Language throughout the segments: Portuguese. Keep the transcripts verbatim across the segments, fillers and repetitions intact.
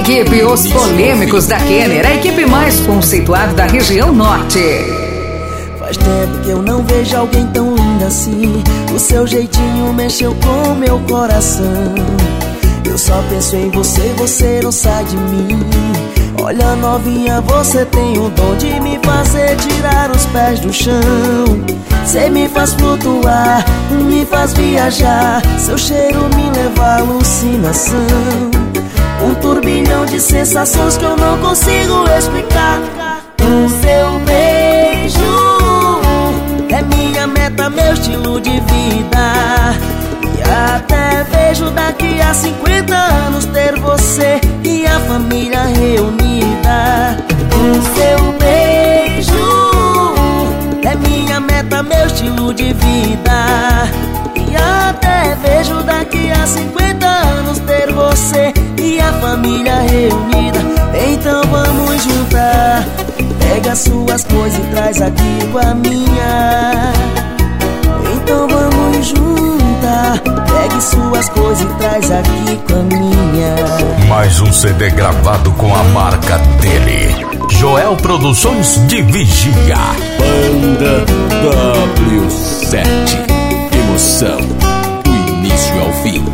equipe Os Polêmicos da Kenner, a equipe mais conceituada da região norte. Faz tempo que eu não vejo alguém tão linda assim. O seu jeitinho mexeu com meu coração. Eu só penso em você, você não sai de mim. Olha novinha, você tem o dom de me fazer tirar os pés do chão. Cê me faz flutuar, me faz viajar. Seu cheiro me leva à alucinação. Um turbilhão de sensações que eu não consigo explicar. O seu beijo é minha meta, meu estilo de vida. E até vejo daqui a cinquenta anos ter você e a família reunida. O seu beijo é minha meta, meu estilo de vida. E até vejo daqui a cinquenta anos ter você e a família reunida. Então vamos juntar. Pega suas coisas e traz aqui com a minha. Então vamos juntar. Pegue suas coisas e traz aqui com a minha. Mais um C D gravado com a marca dele, Joel Produções de Vigia. Banda W sete. Emoção do início ao fim.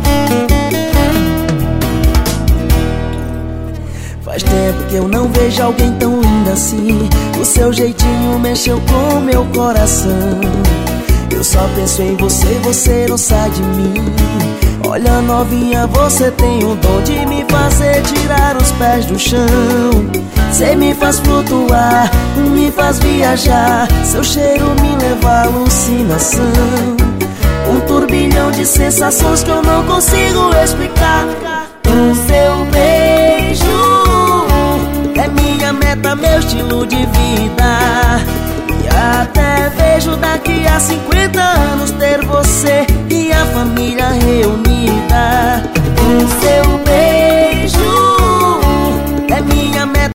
Faz tempo que eu não vejo alguém tão linda assim. O seu jeitinho mexeu com meu coração. Eu só penso em você, você não sai de mim. Olha novinha, você tem o dom de me fazer tirar os pés do chão. Cê me faz flutuar, me faz viajar. Seu cheiro me leva à alucinação. Um turbilhão de sensações que eu não consigo explicar. O seu beijo é minha meta, meu estilo de vida. E até vejo daqui a cinquenta anos ter você e a família